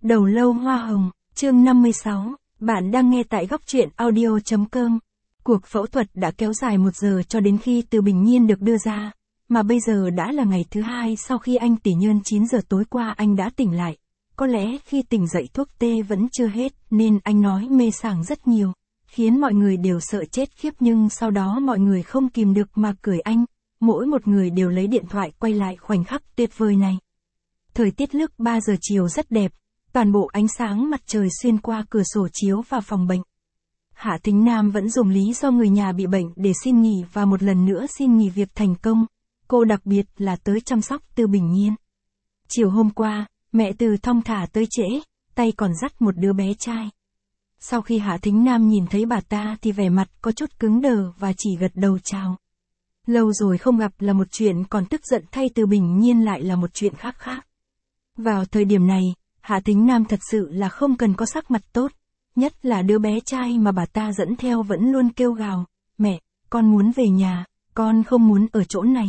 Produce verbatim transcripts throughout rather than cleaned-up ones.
Đầu lâu hoa hồng, chương năm mươi sáu, bạn đang nghe tại góc truyện audio chấm com. Cuộc phẫu thuật đã kéo dài một giờ cho đến khi Từ Bình Nhiên được đưa ra, mà bây giờ đã là ngày thứ hai sau khi anh tỉ nhơn chín giờ tối qua anh đã tỉnh lại. Có lẽ khi tỉnh dậy thuốc tê vẫn chưa hết nên anh nói mê sảng rất nhiều, khiến mọi người đều sợ chết khiếp, nhưng sau đó mọi người không kìm được mà cười anh, mỗi một người đều lấy điện thoại quay lại khoảnh khắc tuyệt vời này. Thời tiết lúc ba giờ chiều rất đẹp, toàn bộ ánh sáng mặt trời xuyên qua cửa sổ chiếu vào phòng bệnh. Hạ Thính Nam vẫn dùng lý do người nhà bị bệnh để xin nghỉ và một lần nữa xin nghỉ việc thành công. Cô đặc biệt là tới chăm sóc Từ Bình Nhiên. Chiều hôm qua, mẹ Từ thong thả tới trễ, tay còn dắt một đứa bé trai. Sau khi Hạ Thính Nam nhìn thấy bà ta thì vẻ mặt có chút cứng đờ và chỉ gật đầu chào. Lâu rồi không gặp là một chuyện, còn tức giận thay Từ Bình Nhiên lại là một chuyện khác khác. Vào thời điểm này, Hạ Thính Nam thật sự là không cần có sắc mặt tốt, nhất là đứa bé trai mà bà ta dẫn theo vẫn luôn kêu gào, mẹ, con muốn về nhà, con không muốn ở chỗ này.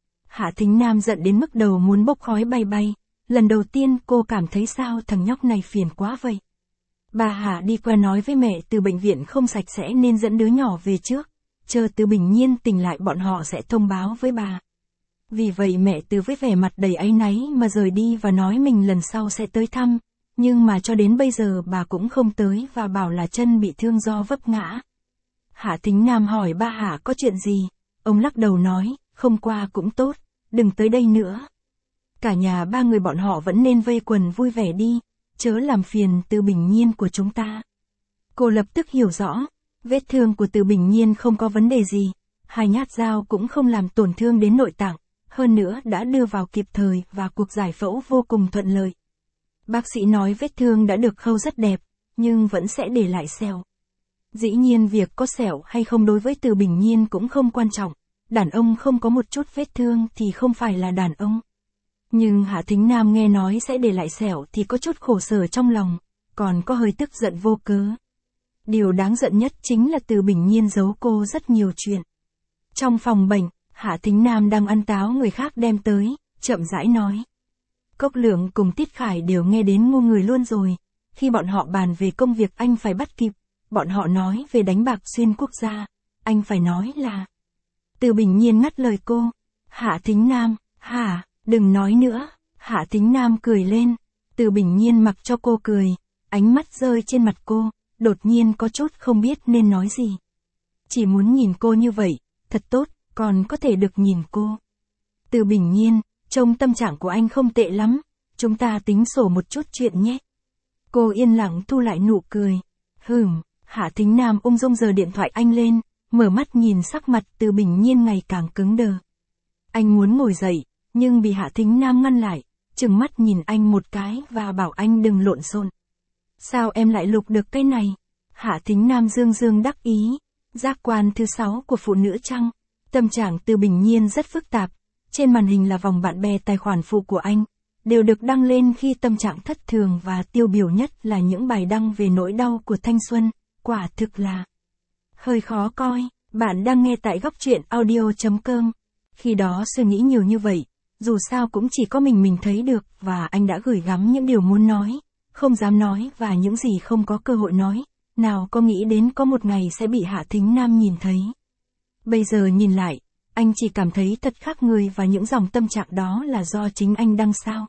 Hạ Thính Nam giận đến mức đầu muốn bốc khói bay bay, lần đầu tiên cô cảm thấy sao thằng nhóc này phiền quá vậy. Bà Hạ đi qua nói với mẹ Từ bệnh viện không sạch sẽ nên dẫn đứa nhỏ về trước, chờ Từ Bình Nhiên tỉnh lại bọn họ sẽ thông báo với bà. Vì vậy mẹ Từ với vẻ mặt đầy áy náy mà rời đi và nói mình lần sau sẽ tới thăm, nhưng mà cho đến bây giờ bà cũng không tới và bảo là chân bị thương do vấp ngã. Hạ Thính Nam hỏi ba Hạ có chuyện gì, ông lắc đầu nói, không qua cũng tốt, đừng tới đây nữa. Cả nhà ba người bọn họ vẫn nên vây quần vui vẻ đi, chớ làm phiền Từ Bình Nhiên của chúng ta. Cô lập tức hiểu rõ, vết thương của Từ Bình Nhiên không có vấn đề gì, hai nhát dao cũng không làm tổn thương đến nội tạng, hơn nữa đã đưa vào kịp thời và cuộc giải phẫu vô cùng thuận lợi. Bác sĩ nói vết thương đã được khâu rất đẹp, nhưng vẫn sẽ để lại sẹo. Dĩ nhiên việc có sẹo hay không đối với Từ Bình Nhiên cũng không quan trọng, đàn ông không có một chút vết thương thì không phải là đàn ông. Nhưng Hạ Thính Nam nghe nói sẽ để lại sẹo thì có chút khổ sở trong lòng, còn có hơi tức giận vô cớ. Điều đáng giận nhất chính là Từ Bình Nhiên giấu cô rất nhiều chuyện. Trong phòng bệnh, Hạ Thính Nam đang ăn táo người khác đem tới, chậm rãi nói. Cốc Lượng cùng Tiết Khải đều nghe đến ngu người luôn rồi, khi bọn họ bàn về công việc anh phải bắt kịp, bọn họ nói về đánh bạc xuyên quốc gia, anh phải nói là... Từ Bình Nhiên ngắt lời cô, Hạ Thính Nam, hả, đừng nói nữa, Hạ Thính Nam cười lên, Từ Bình Nhiên mặc cho cô cười, ánh mắt rơi trên mặt cô, đột nhiên có chút không biết nên nói gì. Chỉ muốn nhìn cô như vậy, thật tốt, còn có thể được nhìn cô. Từ Bình Nhiên, trông tâm trạng của anh không tệ lắm, chúng ta tính sổ một chút chuyện nhé. Cô yên lặng thu lại nụ cười. Hừm, Hạ Thính Nam ung dung giơ điện thoại anh lên, mở mắt nhìn sắc mặt Từ Bình Nhiên ngày càng cứng đờ. Anh muốn ngồi dậy, nhưng bị Hạ Thính Nam ngăn lại, trừng mắt nhìn anh một cái và bảo anh đừng lộn xộn. Sao em lại lục được cái này? Hạ Thính Nam dương dương đắc ý, giác quan thứ sáu của phụ nữ chăng? Tâm trạng Từ Bình Nhiên rất phức tạp, trên màn hình là vòng bạn bè tài khoản phụ của anh, đều được đăng lên khi tâm trạng thất thường và tiêu biểu nhất là những bài đăng về nỗi đau của thanh xuân, quả thực là hơi khó coi. Bạn đang nghe tại góc truyện audio chấm com. Khi đó suy nghĩ nhiều như vậy, dù sao cũng chỉ có mình mình thấy được và anh đã gửi gắm những điều muốn nói, không dám nói và những gì không có cơ hội nói, nào có nghĩ đến có một ngày sẽ bị Hạ Thính Nam nhìn thấy. Bây giờ nhìn lại, anh chỉ cảm thấy thật khác người và những dòng tâm trạng đó là do chính anh đăng sao.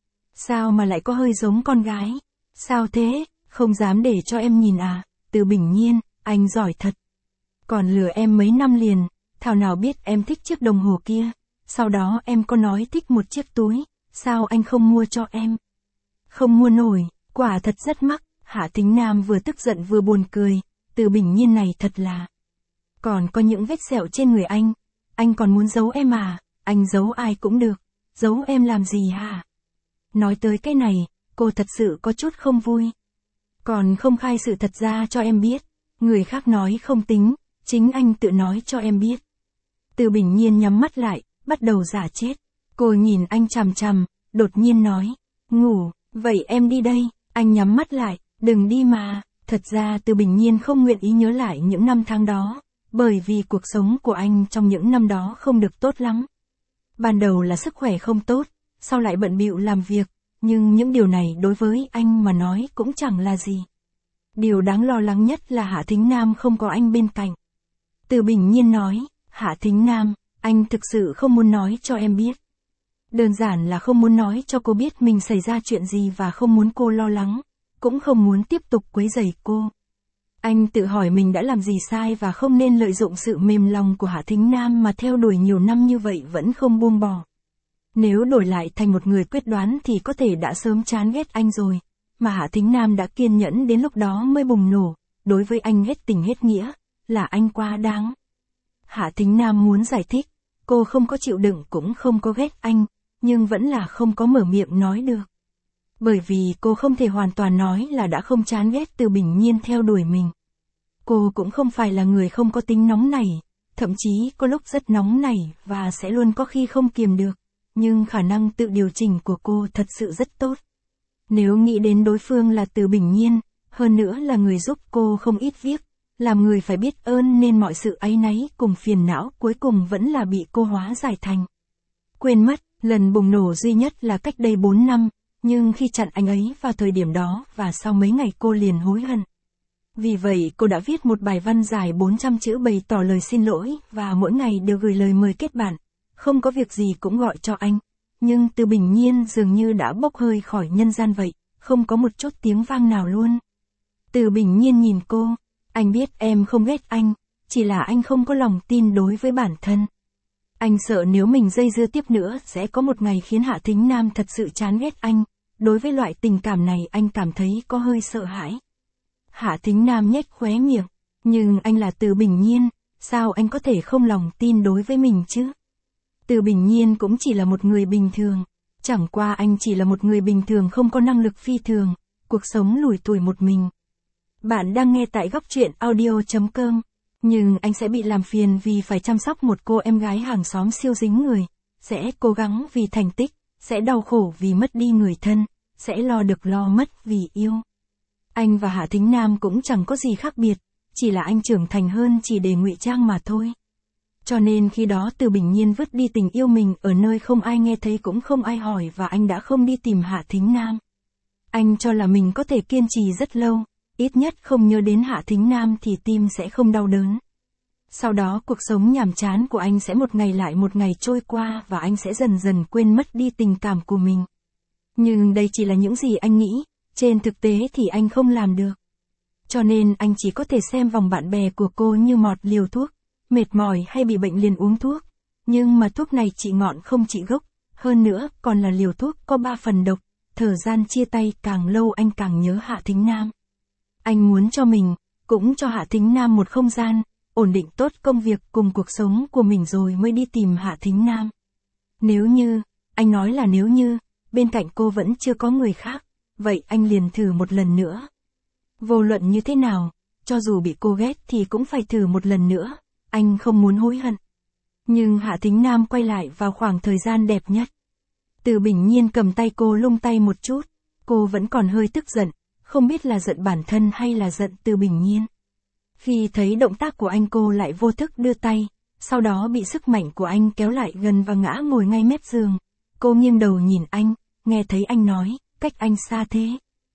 Sao mà lại có hơi giống con gái? Sao thế, không dám để cho em nhìn à? Từ Bình Nhiên, anh giỏi thật. Còn lừa em mấy năm liền, thảo nào biết em thích chiếc đồng hồ kia. Sau đó em có nói thích một chiếc túi, sao anh không mua cho em? Không mua nổi, quả thật rất mắc. Hạ Thính Nam vừa tức giận vừa buồn cười, Từ Bình Nhiên này thật là... Còn có những vết sẹo trên người anh, anh còn muốn giấu em à? Anh giấu ai cũng được, giấu em làm gì hả? Nói tới cái này, cô thật sự có chút không vui. Còn không khai sự thật ra cho em biết, người khác nói không tính, chính anh tự nói cho em biết. Từ Bình Nhiên nhắm mắt lại, bắt đầu giả chết. Cô nhìn anh chằm chằm, đột nhiên nói, ngủ, vậy em đi đây. Anh nhắm mắt lại, đừng đi mà. Thật ra Từ Bình Nhiên không nguyện ý nhớ lại những năm tháng đó, bởi vì cuộc sống của anh trong những năm đó không được tốt lắm. Ban đầu là sức khỏe không tốt, sau lại bận bịu làm việc, nhưng những điều này đối với anh mà nói cũng chẳng là gì. Điều đáng lo lắng nhất là Hạ Thính Nam không có anh bên cạnh. Từ Bình Nhiên nói, Hạ Thính Nam, anh thực sự không muốn nói cho em biết. Đơn giản là không muốn nói cho cô biết mình xảy ra chuyện gì và không muốn cô lo lắng, cũng không muốn tiếp tục quấy rầy cô. Anh tự hỏi mình đã làm gì sai và không nên lợi dụng sự mềm lòng của Hạ Thính Nam mà theo đuổi nhiều năm như vậy vẫn không buông bỏ. Nếu đổi lại thành một người quyết đoán thì có thể đã sớm chán ghét anh rồi, mà Hạ Thính Nam đã kiên nhẫn đến lúc đó mới bùng nổ, đối với anh hết tình hết nghĩa, là anh quá đáng. Hạ Thính Nam muốn giải thích, cô không có chịu đựng cũng không có ghét anh, nhưng vẫn là không có mở miệng nói được. Bởi vì cô không thể hoàn toàn nói là đã không chán ghét Từ Bình Nhiên theo đuổi mình. Cô cũng không phải là người không có tính nóng nảy, thậm chí có lúc rất nóng nảy và sẽ luôn có khi không kiềm được, nhưng khả năng tự điều chỉnh của cô thật sự rất tốt. Nếu nghĩ đến đối phương là Từ Bình Nhiên, hơn nữa là người giúp cô không ít việc, làm người phải biết ơn nên mọi sự áy náy cùng phiền não cuối cùng vẫn là bị cô hóa giải thành. Quên mất, lần bùng nổ duy nhất là cách đây bốn năm, nhưng khi chặn anh ấy vào thời điểm đó và sau mấy ngày cô liền hối hận. Vì vậy cô đã viết một bài văn dài bốn trăm chữ bày tỏ lời xin lỗi và mỗi ngày đều gửi lời mời kết bạn, không có việc gì cũng gọi cho anh. Nhưng Từ Bình Nhiên dường như đã bốc hơi khỏi nhân gian vậy, không có một chút tiếng vang nào luôn. Từ Bình Nhiên nhìn cô, anh biết em không ghét anh, chỉ là anh không có lòng tin đối với bản thân. Anh sợ nếu mình dây dưa tiếp nữa sẽ có một ngày khiến Hạ Thính Nam thật sự chán ghét anh, đối với loại tình cảm này anh cảm thấy có hơi sợ hãi. Hạ Thính Nam nhếch khóe miệng, nhưng anh là Từ Bình Nhiên, sao anh có thể không lòng tin đối với mình chứ? Từ Bình Nhiên cũng chỉ là một người bình thường, chẳng qua anh chỉ là một người bình thường không có năng lực phi thường, cuộc sống lủi thủi một mình. Bạn đang nghe tại góc truyện audio chấm com, nhưng anh sẽ bị làm phiền vì phải chăm sóc một cô em gái hàng xóm siêu dính người, sẽ cố gắng vì thành tích, sẽ đau khổ vì mất đi người thân, sẽ lo được lo mất vì yêu. Anh và Hạ Thính Nam cũng chẳng có gì khác biệt, chỉ là anh trưởng thành hơn chỉ để ngụy trang mà thôi. Cho nên khi đó Từ Bình Nhiên vứt đi tình yêu mình ở nơi không ai nghe thấy cũng không ai hỏi và anh đã không đi tìm Hạ Thính Nam. Anh cho là mình có thể kiên trì rất lâu, ít nhất không nhớ đến Hạ Thính Nam thì tim sẽ không đau đớn. Sau đó cuộc sống nhàm chán của anh sẽ một ngày lại một ngày trôi qua và anh sẽ dần dần quên mất đi tình cảm của mình. Nhưng đây chỉ là những gì anh nghĩ, trên thực tế thì anh không làm được. Cho nên anh chỉ có thể xem vòng bạn bè của cô như mọt liều thuốc, mệt mỏi hay bị bệnh liền uống thuốc. Nhưng mà thuốc này trị ngọn không trị gốc, hơn nữa còn là liều thuốc có ba phần độc, thời gian chia tay càng lâu anh càng nhớ Hạ Thính Nam. Anh muốn cho mình, cũng cho Hạ Thính Nam một không gian, ổn định tốt công việc cùng cuộc sống của mình rồi mới đi tìm Hạ Thính Nam. Nếu như, anh nói là nếu như, bên cạnh cô vẫn chưa có người khác, vậy anh liền thử một lần nữa. Vô luận như thế nào, cho dù bị cô ghét thì cũng phải thử một lần nữa, anh không muốn hối hận. Nhưng Hạ Thính Nam quay lại vào khoảng thời gian đẹp nhất. Từ Bình Nhiên cầm tay cô lung tay một chút, cô vẫn còn hơi tức giận, không biết là giận bản thân hay là giận Từ Bình Nhiên. Khi thấy động tác của anh cô lại vô thức đưa tay, sau đó bị sức mạnh của anh kéo lại gần và ngã ngồi ngay mép giường. Cô nghiêng đầu nhìn anh, nghe thấy anh nói, cách anh xa thế.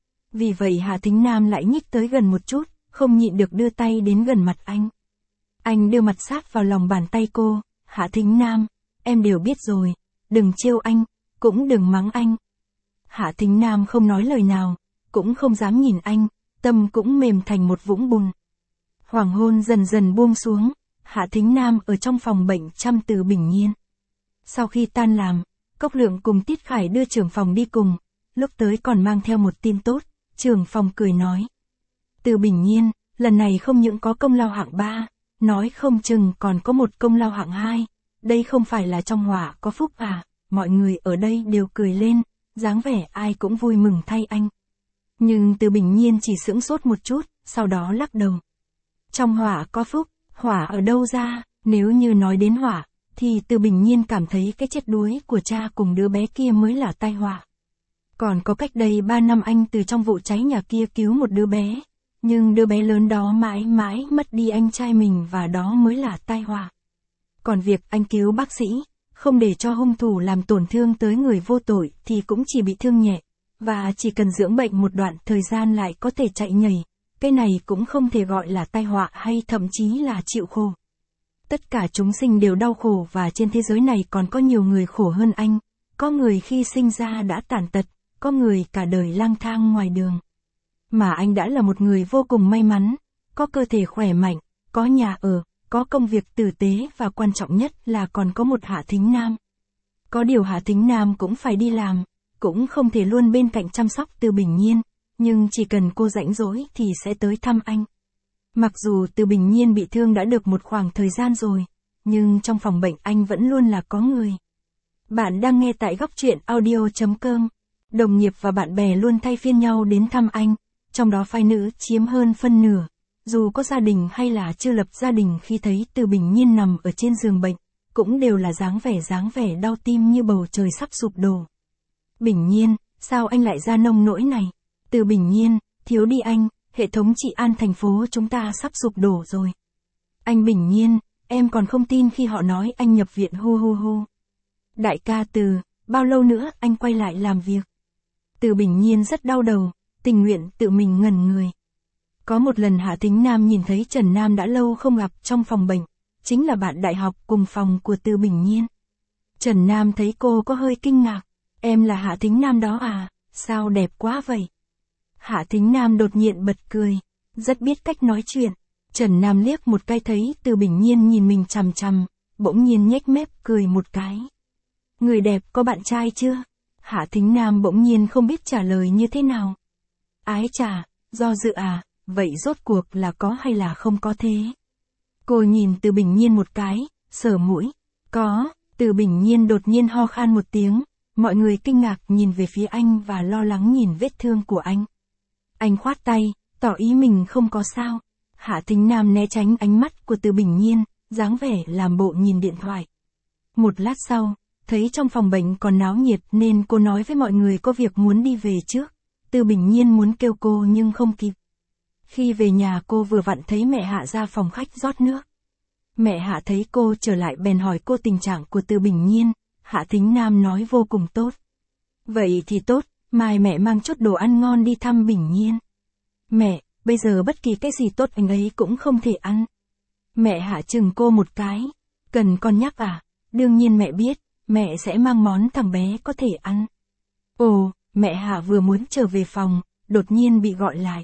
Vì vậy Hạ Thính Nam lại nhích tới gần một chút, không nhịn được đưa tay đến gần mặt anh. Anh đưa mặt sát vào lòng bàn tay cô, Hạ Thính Nam, em đều biết rồi, đừng trêu anh, cũng đừng mắng anh. Hạ Thính Nam không nói lời nào, cũng không dám nhìn anh, tâm cũng mềm thành một vũng bùn. Hoàng hôn dần dần buông xuống, Hạ Thính Nam ở trong phòng bệnh chăm Từ Bình Nhiên. Sau khi tan làm, Cốc Lượng cùng Tiết Khải đưa trưởng phòng đi cùng, lúc tới còn mang theo một tin tốt, trưởng phòng cười nói. Từ Bình Nhiên, lần này không những có công lao hạng ba, nói không chừng còn có một công lao hạng hai, đây không phải là trong họa có phúc à, mọi người ở đây đều cười lên, dáng vẻ ai cũng vui mừng thay anh. Nhưng Từ Bình Nhiên chỉ sững sốt một chút, sau đó lắc đầu. Trong họa có phúc, hỏa ở đâu ra, nếu như nói đến hỏa, thì Từ Bình Nhiên cảm thấy cái chết đuối của cha cùng đứa bé kia mới là tai họa. Còn có cách đây ba năm anh từ trong vụ cháy nhà kia cứu một đứa bé, nhưng đứa bé lớn đó mãi mãi mất đi anh trai mình và đó mới là tai họa. Còn việc anh cứu bác sĩ, không để cho hung thủ làm tổn thương tới người vô tội thì cũng chỉ bị thương nhẹ, và chỉ cần dưỡng bệnh một đoạn thời gian lại có thể chạy nhảy. Cái này cũng không thể gọi là tai họa hay thậm chí là chịu khổ. Tất cả chúng sinh đều đau khổ và trên thế giới này còn có nhiều người khổ hơn anh. Có người khi sinh ra đã tàn tật, có người cả đời lang thang ngoài đường. Mà anh đã là một người vô cùng may mắn, có cơ thể khỏe mạnh, có nhà ở, có công việc tử tế và quan trọng nhất là còn có một Hạ Thính Nam. Có điều Hạ Thính Nam cũng phải đi làm, cũng không thể luôn bên cạnh chăm sóc Từ Bình Nhiên, nhưng chỉ cần cô rảnh rỗi thì sẽ tới thăm anh. Mặc dù Từ Bình Nhiên bị thương đã được một khoảng thời gian rồi, nhưng trong phòng bệnh anh vẫn luôn là có người. Bạn đang nghe tại góc truyện audio chấm com. Đồng nghiệp và bạn bè luôn thay phiên nhau đến thăm anh, trong đó phái nữ chiếm hơn phân nửa. Dù có gia đình hay là chưa lập gia đình khi thấy Từ Bình Nhiên nằm ở trên giường bệnh, cũng đều là dáng vẻ dáng vẻ đau tim như bầu trời sắp sụp đổ. Bình Nhiên, sao anh lại ra nông nỗi này? Từ Bình Nhiên, thiếu đi anh, hệ thống trị an thành phố chúng ta sắp sụp đổ rồi. Anh Bình Nhiên, em còn không tin khi họ nói anh nhập viện hu hu hu. Đại ca Từ, bao lâu nữa anh quay lại làm việc? Từ Bình Nhiên rất đau đầu, tình nguyện tự mình ngẩn người. Có một lần Hạ Thính Nam nhìn thấy Trần Nam đã lâu không gặp trong phòng bệnh, chính là bạn đại học cùng phòng của Từ Bình Nhiên. Trần Nam thấy cô có hơi kinh ngạc, em là Hạ Thính Nam đó à, sao đẹp quá vậy? Hạ Thính Nam đột nhiên bật cười, rất biết cách nói chuyện. Trần Nam liếc một cái thấy Từ Bình Nhiên nhìn mình chằm chằm, bỗng nhiên nhếch mép cười một cái. Người đẹp có bạn trai chưa? Hạ Thính Nam bỗng nhiên không biết trả lời như thế nào. Ái chà, do dự à, vậy rốt cuộc là có hay là không có thế? Cô nhìn Từ Bình Nhiên một cái, sờ mũi. Có, Từ Bình Nhiên đột nhiên ho khan một tiếng, mọi người kinh ngạc nhìn về phía anh và lo lắng nhìn vết thương của anh. Anh khoát tay, tỏ ý mình không có sao. Hạ Thính Nam né tránh ánh mắt của Từ Bình Nhiên, dáng vẻ làm bộ nhìn điện thoại. Một lát sau, thấy trong phòng bệnh còn náo nhiệt nên cô nói với mọi người có việc muốn đi về trước. Từ Bình Nhiên muốn kêu cô nhưng không kịp. Khi về nhà cô vừa vặn thấy mẹ Hạ ra phòng khách rót nước. Mẹ Hạ thấy cô trở lại bèn hỏi cô tình trạng của Từ Bình Nhiên. Hạ Thính Nam nói vô cùng tốt. Vậy thì tốt, mai mẹ mang chút đồ ăn ngon đi thăm Bình Nhiên. Mẹ, bây giờ bất kỳ cái gì tốt anh ấy cũng không thể ăn. Mẹ Hạ chừng cô một cái. Cần con nhắc à? Đương nhiên mẹ biết, mẹ sẽ mang món thằng bé có thể ăn. Ồ, mẹ Hạ vừa muốn trở về phòng, đột nhiên bị gọi lại.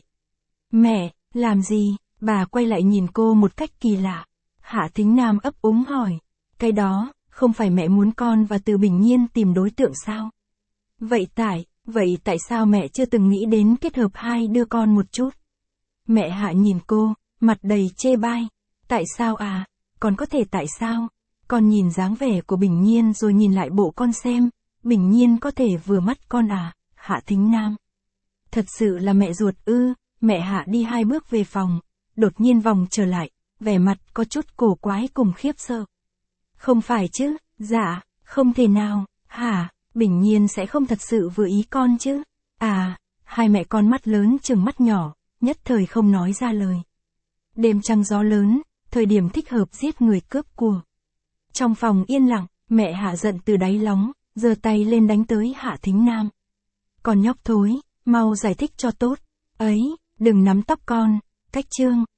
Mẹ, làm gì? Bà quay lại nhìn cô một cách kỳ lạ. Hạ Thính Nam ấp úng hỏi. Cái đó, không phải mẹ muốn con và Từ Bình Nhiên tìm đối tượng sao? Vậy tại, vậy tại sao mẹ chưa từng nghĩ đến kết hợp hai đứa con một chút? Mẹ Hạ nhìn cô, mặt đầy chê bai. Tại sao à? Còn có thể tại sao? Con nhìn dáng vẻ của Bình Nhiên rồi nhìn lại bộ con xem, Bình Nhiên có thể vừa mắt con à? Hạ Thính Nam. Thật sự là mẹ ruột ư? Mẹ Hạ đi hai bước về phòng, đột nhiên vòng trở lại, vẻ mặt có chút cổ quái cùng khiếp sợ. Không phải chứ, dạ, không thể nào, hả, Bình Nhiên sẽ không thật sự vừa ý con chứ? À, hai mẹ con mắt lớn trừng mắt nhỏ, nhất thời không nói ra lời. Đêm trăng gió lớn, thời điểm thích hợp giết người cướp của. Trong phòng yên lặng, mẹ Hạ giận từ đáy lòng, giơ tay lên đánh tới Hạ Thính Nam. Con nhóc thối, mau giải thích cho tốt. Ấy, đừng nắm tóc con. Cách chương.